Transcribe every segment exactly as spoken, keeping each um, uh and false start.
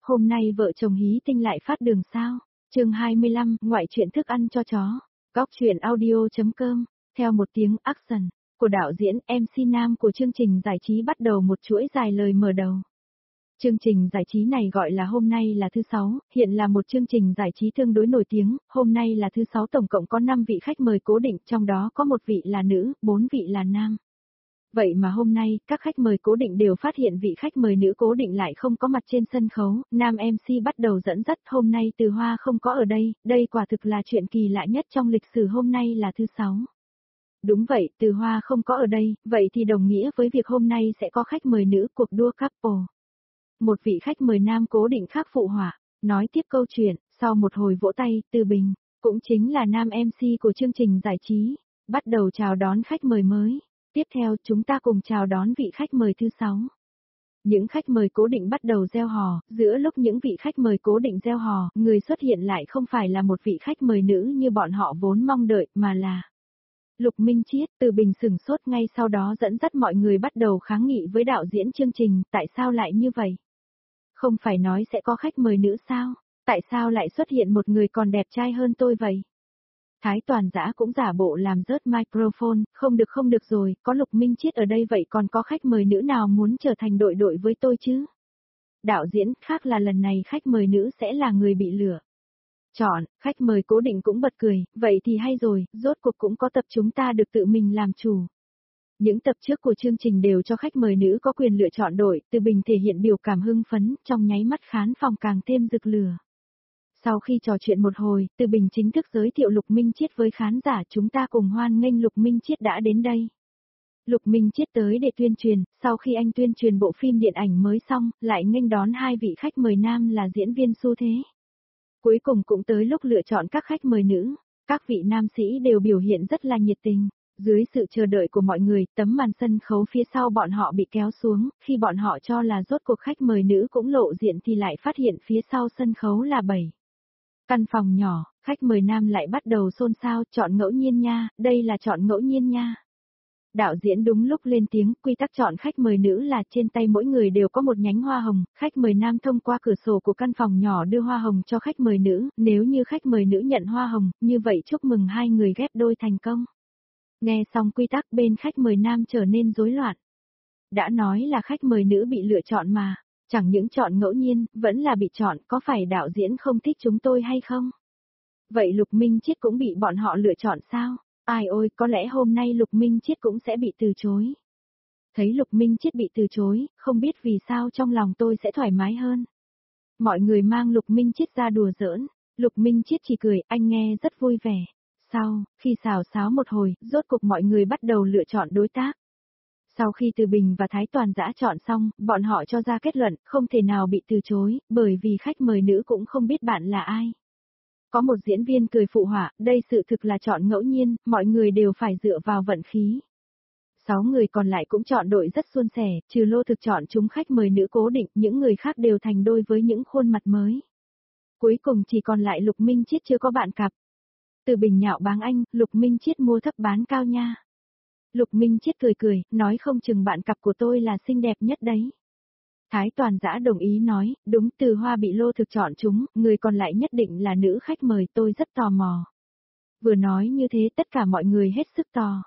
Hôm nay vợ chồng Hí Tinh lại phát đường sao? Chương hai mươi lăm, ngoại truyện thức ăn cho chó. Góc truyện audio.com. Theo một tiếng action của đạo diễn em xê nam của chương trình giải trí bắt đầu một chuỗi dài lời mở đầu. Chương trình giải trí này gọi là Hôm nay là thứ sáu, hiện là một chương trình giải trí tương đối nổi tiếng, hôm nay là thứ sáu tổng cộng có năm vị khách mời cố định, trong đó có một vị là nữ, bốn vị là nam. Vậy mà hôm nay, các khách mời cố định đều phát hiện vị khách mời nữ cố định lại không có mặt trên sân khấu, nam em xê bắt đầu dẫn dắt hôm nay Từ Hoa không có ở đây, đây quả thực là chuyện kỳ lạ nhất trong lịch sử hôm nay là thứ sáu. Đúng vậy, Từ Hoa không có ở đây, vậy thì đồng nghĩa với việc hôm nay sẽ có khách mời nữ cuộc đua couple. Một vị khách mời nam cố định khác phụ họa, nói tiếp câu chuyện, sau một hồi vỗ tay, Từ Bình, cũng chính là nam em xê của chương trình giải trí, bắt đầu chào đón khách mời mới. Tiếp theo chúng ta cùng chào đón vị khách mời thứ sáu. Những khách mời cố định bắt đầu reo hò, giữa lúc những vị khách mời cố định reo hò, người xuất hiện lại không phải là một vị khách mời nữ như bọn họ vốn mong đợi, mà là Lục Minh Chiết. Từ Bình sửng sốt ngay sau đó dẫn dắt mọi người bắt đầu kháng nghị với đạo diễn chương trình, tại sao lại như vậy? Không phải nói sẽ có khách mời nữ sao? Tại sao lại xuất hiện một người còn đẹp trai hơn tôi vậy? Thái Toàn Dã cũng giả bộ làm rớt microphone, không được không được rồi, có Lục Minh Chiết ở đây vậy còn có khách mời nữ nào muốn trở thành đội đội với tôi chứ? Đạo diễn, khác là lần này khách mời nữ sẽ là người bị lừa chọn, khách mời cố định cũng bật cười, vậy thì hay rồi, rốt cuộc cũng có tập chúng ta được tự mình làm chủ. Những tập trước của chương trình đều cho khách mời nữ có quyền lựa chọn đội, Từ Bình thể hiện biểu cảm hưng phấn, trong nháy mắt khán phòng càng thêm rực lửa. Sau khi trò chuyện một hồi, Từ Bình chính thức giới thiệu Lục Minh Chiết với khán giả, chúng ta cùng hoan nghênh Lục Minh Chiết đã đến đây. Lục Minh Chiết tới để tuyên truyền, sau khi anh tuyên truyền bộ phim điện ảnh mới xong, lại nghênh đón hai vị khách mời nam là diễn viên xu thế. Cuối cùng cũng tới lúc lựa chọn các khách mời nữ, các vị nam sĩ đều biểu hiện rất là nhiệt tình. Dưới sự chờ đợi của mọi người, tấm màn sân khấu phía sau bọn họ bị kéo xuống, khi bọn họ cho là rốt cuộc khách mời nữ cũng lộ diện thì lại phát hiện phía sau sân khấu là bảy. Căn phòng nhỏ, khách mời nam lại bắt đầu xôn xao, chọn ngẫu nhiên nha, đây là chọn ngẫu nhiên nha. Đạo diễn đúng lúc lên tiếng, quy tắc chọn khách mời nữ là trên tay mỗi người đều có một nhánh hoa hồng, khách mời nam thông qua cửa sổ của căn phòng nhỏ đưa hoa hồng cho khách mời nữ, nếu như khách mời nữ nhận hoa hồng, như vậy chúc mừng hai người ghép đôi thành công. Nghe xong quy tắc bên khách mời nam trở nên rối loạn. Đã nói là khách mời nữ bị lựa chọn mà. Chẳng những chọn ngẫu nhiên, vẫn là bị chọn, có phải đạo diễn không thích chúng tôi hay không? Vậy Lục Minh Chiết cũng bị bọn họ lựa chọn sao? Ai ôi, có lẽ hôm nay Lục Minh Chiết cũng sẽ bị từ chối. Thấy Lục Minh Chiết bị từ chối, không biết vì sao trong lòng tôi sẽ thoải mái hơn. Mọi người mang Lục Minh Chiết ra đùa giỡn, Lục Minh Chiết chỉ cười, anh nghe rất vui vẻ. Sau, khi xào xáo một hồi, rốt cục mọi người bắt đầu lựa chọn đối tác. Sau khi Từ Bình và Thái Toàn Dã chọn xong, bọn họ cho ra kết luận, không thể nào bị từ chối, bởi vì khách mời nữ cũng không biết bạn là ai. Có một diễn viên cười phụ họa, đây sự thực là chọn ngẫu nhiên, mọi người đều phải dựa vào vận khí. Sáu người còn lại cũng chọn đội rất suôn sẻ, trừ Lô Thực chọn chúng khách mời nữ cố định, những người khác đều thành đôi với những khuôn mặt mới. Cuối cùng chỉ còn lại Lục Minh Chiết chưa có bạn cặp. Từ Bình nhạo báng anh, Lục Minh Chiết mua thấp bán cao nha. Lục Minh Chiết cười cười, nói không chừng bạn cặp của tôi là xinh đẹp nhất đấy. Thái Toàn Dã đồng ý nói, đúng, Từ Hoa bị Lô Thực chọn chúng, người còn lại nhất định là nữ khách mời, tôi rất tò mò. Vừa nói như thế tất cả mọi người hết sức tò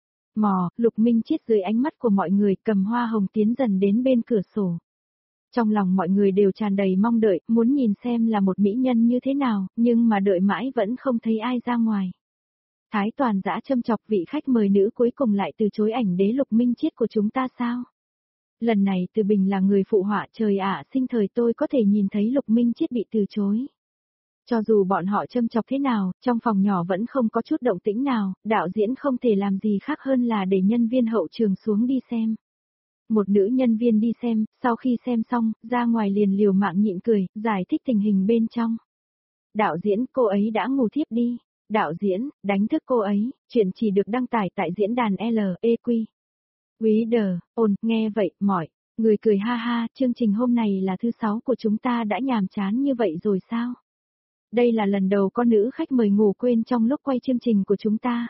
mò, Lục Minh Chiết dưới ánh mắt của mọi người cầm hoa hồng tiến dần đến bên cửa sổ. Trong lòng mọi người đều tràn đầy mong đợi, muốn nhìn xem là một mỹ nhân như thế nào, nhưng mà đợi mãi vẫn không thấy ai ra ngoài. Thái Toàn Dã châm chọc vị khách mời nữ cuối cùng lại từ chối ảnh đế Lục Minh Chiết của chúng ta sao? Lần này Từ Bình là người phụ họa, trời ạ, sinh thời tôi có thể nhìn thấy Lục Minh Chiết bị từ chối. Cho dù bọn họ châm chọc thế nào, trong phòng nhỏ vẫn không có chút động tĩnh nào, đạo diễn không thể làm gì khác hơn là để nhân viên hậu trường xuống đi xem. Một nữ nhân viên đi xem, sau khi xem xong, ra ngoài liền liều mạng nhịn cười, giải thích tình hình bên trong. Đạo diễn, cô ấy đã ngủ thiếp đi. Đạo diễn, đánh thức cô ấy, chuyện chỉ được đăng tải tại diễn đàn L E Q. Quý đờ, ồn, nghe vậy, mỏi, người cười ha ha, chương trình hôm này là thứ sáu của chúng ta đã nhàm chán như vậy rồi sao? Đây là lần đầu có nữ khách mời ngủ quên trong lúc quay chương trình của chúng ta.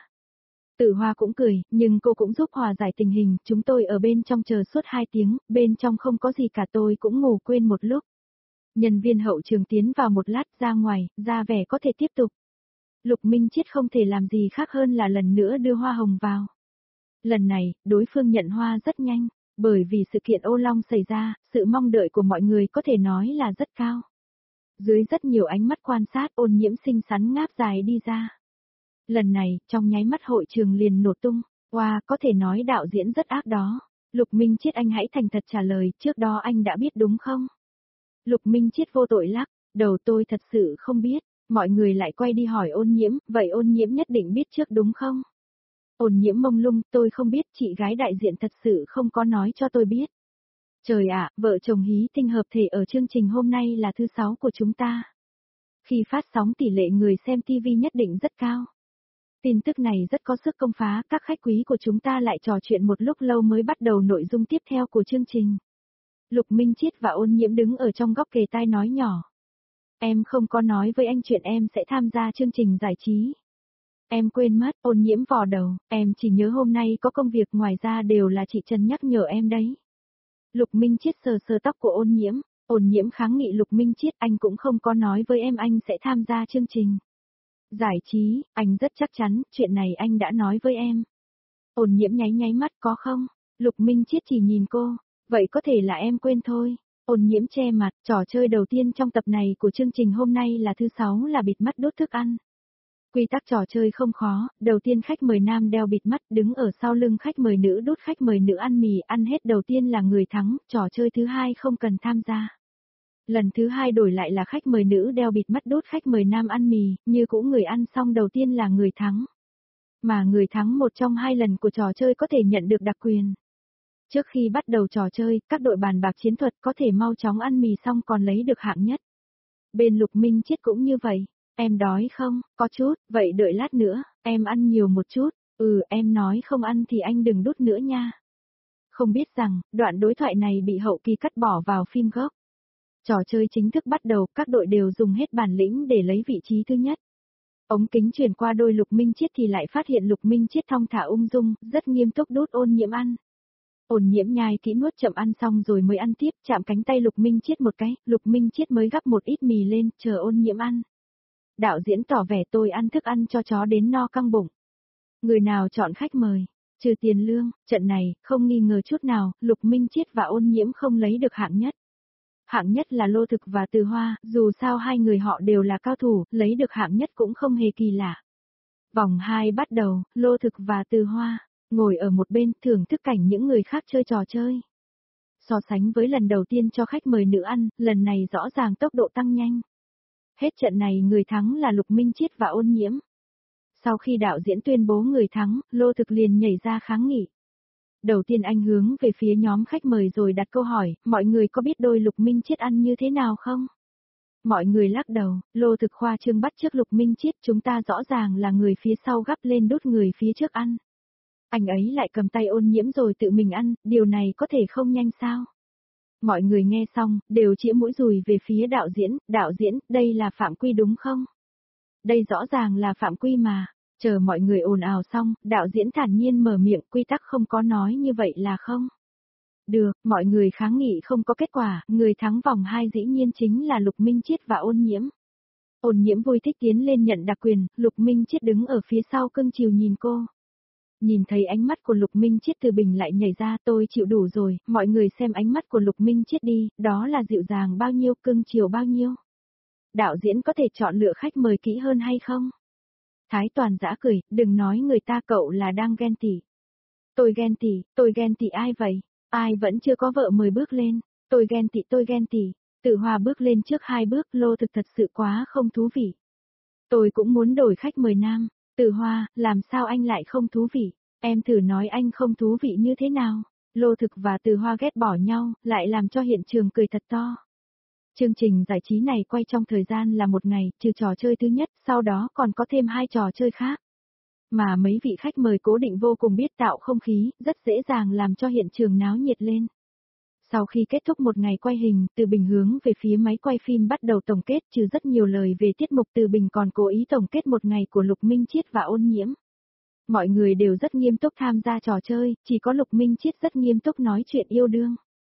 Tử Hoa cũng cười, nhưng cô cũng giúp hòa giải tình hình, chúng tôi ở bên trong chờ suốt hai tiếng, bên trong không có gì cả tôi cũng ngủ quên một lúc. Nhân viên hậu trường tiến vào một lát ra ngoài, ra vẻ có thể tiếp tục. Lục Minh Chiết không thể làm gì khác hơn là lần nữa đưa hoa hồng vào. Lần này, đối phương nhận hoa rất nhanh, bởi vì sự kiện ô long xảy ra, sự mong đợi của mọi người có thể nói là rất cao. Dưới rất nhiều ánh mắt quan sát, Ôn Nhiễm xinh xắn ngáp dài đi ra. Lần này, trong nháy mắt hội trường liền nổ tung, wow, có thể nói đạo diễn rất ác đó. Lục Minh Chiết, anh hãy thành thật trả lời, trước đó anh đã biết đúng không? Lục Minh Chiết vô tội lắc đầu, tôi thật sự không biết. Mọi người lại quay đi hỏi Ôn Nhiễm, vậy Ôn Nhiễm nhất định biết trước đúng không? Ôn Nhiễm mông lung, tôi không biết, chị gái đại diện thật sự không có nói cho tôi biết. Trời ạ, vợ chồng Hí Tinh hợp thể ở chương trình hôm nay là thứ sáu của chúng ta. Khi phát sóng tỷ lệ người xem ti vi nhất định rất cao. Tin tức này rất có sức công phá, các khách quý của chúng ta lại trò chuyện một lúc lâu mới bắt đầu nội dung tiếp theo của chương trình. Lục Minh Chiết và Ôn Nhiễm đứng ở trong góc kề tai nói nhỏ. Em không có nói với anh chuyện em sẽ tham gia chương trình giải trí. Em quên mất, Ôn Nhiễm vò đầu, em chỉ nhớ hôm nay có công việc, ngoài ra đều là chị Trần nhắc nhở em đấy. Lục Minh Chiết sờ sờ tóc của Ôn Nhiễm, Ôn Nhiễm kháng nghị, Lục Minh Chiết, anh cũng không có nói với em anh sẽ tham gia chương trình giải trí, anh rất chắc chắn, chuyện này anh đã nói với em. Ôn Nhiễm nháy nháy mắt, có không? Lục Minh Chiết chỉ nhìn cô, vậy có thể là em quên thôi. Ôn Nhiễm che mặt, trò chơi đầu tiên trong tập này của chương trình hôm nay là thứ sáu là bịt mắt đốt thức ăn. Quy tắc trò chơi không khó, đầu tiên khách mời nam đeo bịt mắt đứng ở sau lưng khách mời nữ đút khách mời nữ ăn mì, ăn hết đầu tiên là người thắng, trò chơi thứ hai không cần tham gia. Lần thứ hai đổi lại là khách mời nữ đeo bịt mắt đút khách mời nam ăn mì, như cũ người ăn xong đầu tiên là người thắng. Mà người thắng một trong hai lần của trò chơi có thể nhận được đặc quyền. Trước khi bắt đầu trò chơi, các đội bàn bạc chiến thuật có thể mau chóng ăn mì xong còn lấy được hạng nhất. Bên Lục Minh Chiết cũng như vậy. Em đói không? Có chút, vậy đợi lát nữa, em ăn nhiều một chút. Ừ, em nói không ăn thì anh đừng đút nữa nha. Không biết rằng, đoạn đối thoại này bị hậu kỳ cắt bỏ vào phim gốc. Trò chơi chính thức bắt đầu, các đội đều dùng hết bản lĩnh để lấy vị trí thứ nhất. Ống kính chuyển qua đôi Lục Minh Chiết thì lại phát hiện Lục Minh Chiết thong thả ung dung, rất nghiêm túc đút Ôn Nhiễm ăn. Ôn Nhiễm nhai kỹ nuốt chậm ăn xong rồi mới ăn tiếp, chạm cánh tay Lục Minh Chiết một cái, Lục Minh Chiết mới gắp một ít mì lên, chờ Ôn Nhiễm ăn. Đạo diễn tỏ vẻ tôi ăn thức ăn cho chó đến no căng bụng. Người nào chọn khách mời, trừ tiền lương, trận này, không nghi ngờ chút nào, Lục Minh Chiết và Ôn Nhiễm không lấy được hạng nhất. Hạng nhất là Lô Thực và Từ Hoa, dù sao hai người họ đều là cao thủ, lấy được hạng nhất cũng không hề kỳ lạ. Vòng hai bắt đầu, Lô Thực và Từ Hoa ngồi ở một bên thưởng thức cảnh những người khác chơi trò chơi. So sánh với lần đầu tiên cho khách mời nữ ăn, lần này rõ ràng tốc độ tăng nhanh. Hết trận này người thắng là Lục Minh Chiết và Ôn Nhiễm. Sau khi đạo diễn tuyên bố người thắng, Lô Thực liền nhảy ra kháng nghị. Đầu tiên anh hướng về phía nhóm khách mời rồi đặt câu hỏi, mọi người có biết đôi Lục Minh Chiết ăn như thế nào không? Mọi người lắc đầu, Lô Thực khoa trương bắt chước Lục Minh Chiết, chúng ta rõ ràng là người phía sau gắp lên đút người phía trước ăn. Anh ấy lại cầm tay Ôn Nhiễm rồi tự mình ăn, điều này có thể không nhanh sao? Mọi người nghe xong, đều chĩa mũi dùi về phía đạo diễn, đạo diễn, đây là phạm quy đúng không? Đây rõ ràng là phạm quy mà. Chờ mọi người ồn ào xong, đạo diễn thản nhiên mở miệng, quy tắc không có nói như vậy là không? Được, mọi người kháng nghị không có kết quả, người thắng vòng hai dĩ nhiên chính là Lục Minh Chiết và Ôn Nhiễm. Ôn Nhiễm vui thích tiến lên nhận đặc quyền, Lục Minh Chiết đứng ở phía sau cưng chiều nhìn cô. Nhìn thấy ánh mắt của Lục Minh Chiết từ bình lại nhảy ra, tôi chịu đủ rồi, mọi người xem ánh mắt của Lục Minh Chiết đi, đó là dịu dàng bao nhiêu, cưng chiều bao nhiêu. Đạo diễn có thể chọn lựa khách mời kỹ hơn hay không? Thái Toàn giã cười, đừng nói người ta, cậu là đang ghen tị. Tôi ghen tị, tôi ghen tị ai vậy? Ai vẫn chưa có vợ mời bước lên, tôi ghen tị, tôi ghen tị. Tự Hoa bước lên trước hai bước, Lô Thực thật sự quá không thú vị. Tôi cũng muốn đổi khách mời nam. Tự Hoa, làm sao anh lại không thú vị? Em thử nói anh không thú vị như thế nào? Lô Thực và Từ Hoa ghét bỏ nhau, lại làm cho hiện trường cười thật to. Chương trình giải trí này quay trong thời gian là một ngày, trừ trò chơi thứ nhất, sau đó còn có thêm hai trò chơi khác. Mà mấy vị khách mời cố định vô cùng biết tạo không khí, rất dễ dàng làm cho hiện trường náo nhiệt lên. Sau khi kết thúc một ngày quay hình, Từ Bình hướng về phía máy quay phim bắt đầu tổng kết, trừ rất nhiều lời về tiết mục, Từ Bình còn cố ý tổng kết một ngày của Lục Minh Chiết và Ôn Nhiễm. Mọi người đều rất nghiêm túc tham gia trò chơi, chỉ có Lục Minh Chiết rất nghiêm túc nói chuyện yêu đương.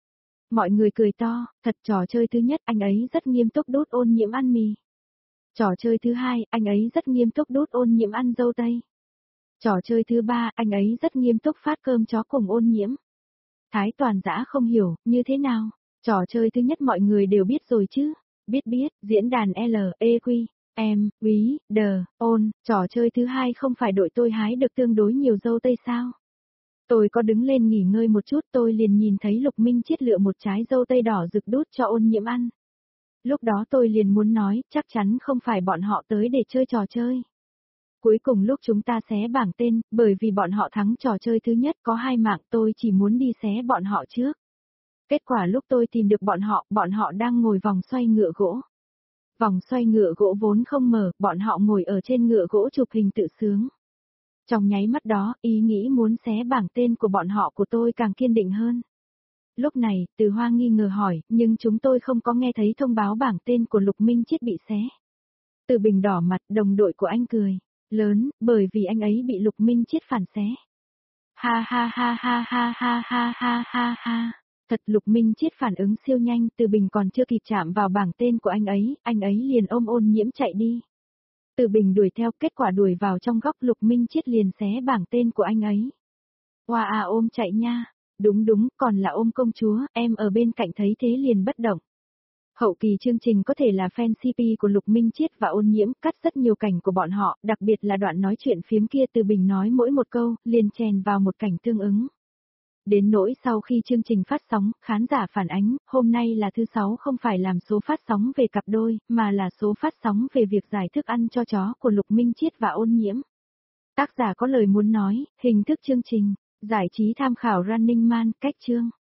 Mọi người cười to, thật trò chơi thứ nhất anh ấy rất nghiêm túc đút ôn nhiễm ăn mì. Trò chơi thứ hai, anh ấy rất nghiêm túc đút ôn nhiễm ăn dâu tây. Trò chơi thứ ba, anh ấy rất nghiêm túc phát cơm chó cùng ôn nhiễm. Thái Toàn Dã không hiểu, như thế nào? Trò chơi thứ nhất mọi người đều biết rồi chứ? Biết biết, diễn đàn L, E Q, M, Quý, D, Ôn, trò chơi thứ hai không phải đội tôi hái được tương đối nhiều dâu tây sao? Tôi có đứng lên nghỉ ngơi một chút tôi liền nhìn thấy Lục Minh Chiết lựa một trái dâu tây đỏ rực đút cho ôn nhiễm ăn. Lúc đó tôi liền muốn nói, chắc chắn không phải bọn họ tới để chơi trò chơi. Cuối cùng lúc chúng ta xé bảng tên, bởi vì bọn họ thắng trò chơi thứ nhất có hai mạng tôi chỉ muốn đi xé bọn họ trước. Kết quả lúc tôi tìm được bọn họ, bọn họ đang ngồi vòng xoay ngựa gỗ. Vòng xoay ngựa gỗ vốn không mở, bọn họ ngồi ở trên ngựa gỗ chụp hình tự sướng. Trong nháy mắt đó, ý nghĩ muốn xé bảng tên của bọn họ của tôi càng kiên định hơn. Lúc này, Từ Hoa nghi ngờ hỏi, nhưng chúng tôi không có nghe thấy thông báo bảng tên của Lục Minh Chiết bị xé. Từ Bình đỏ mặt, đồng đội của anh cười. Lớn, bởi vì anh ấy bị Lục Minh Chiết phản xé. Ha ha ha ha ha ha ha ha ha ha. Thật Lục Minh Chiết phản ứng siêu nhanh, Từ Bình còn chưa kịp chạm vào bảng tên của anh ấy, anh ấy liền ôm ôn nhiễm chạy đi. Từ Bình đuổi theo, kết quả đuổi vào trong góc Lục Minh Chiết liền xé bảng tên của anh ấy. Hoa à ôm chạy nha. Đúng đúng, còn là ôm công chúa, em ở bên cạnh thấy thế liền bất động. Hậu kỳ chương trình có thể là fan xê pê của Lục Minh Chiết và ôn nhiễm, cắt rất nhiều cảnh của bọn họ, đặc biệt là đoạn nói chuyện phiếm kia Từ Bình nói mỗi một câu, liền chèn vào một cảnh tương ứng. Đến nỗi sau khi chương trình phát sóng, khán giả phản ánh, hôm nay là thứ sáu không phải làm số phát sóng về cặp đôi, mà là số phát sóng về việc giải thức ăn cho chó của Lục Minh Chiết và ôn nhiễm. Tác giả có lời muốn nói, hình thức chương trình, giải trí tham khảo Running Man, cách chương.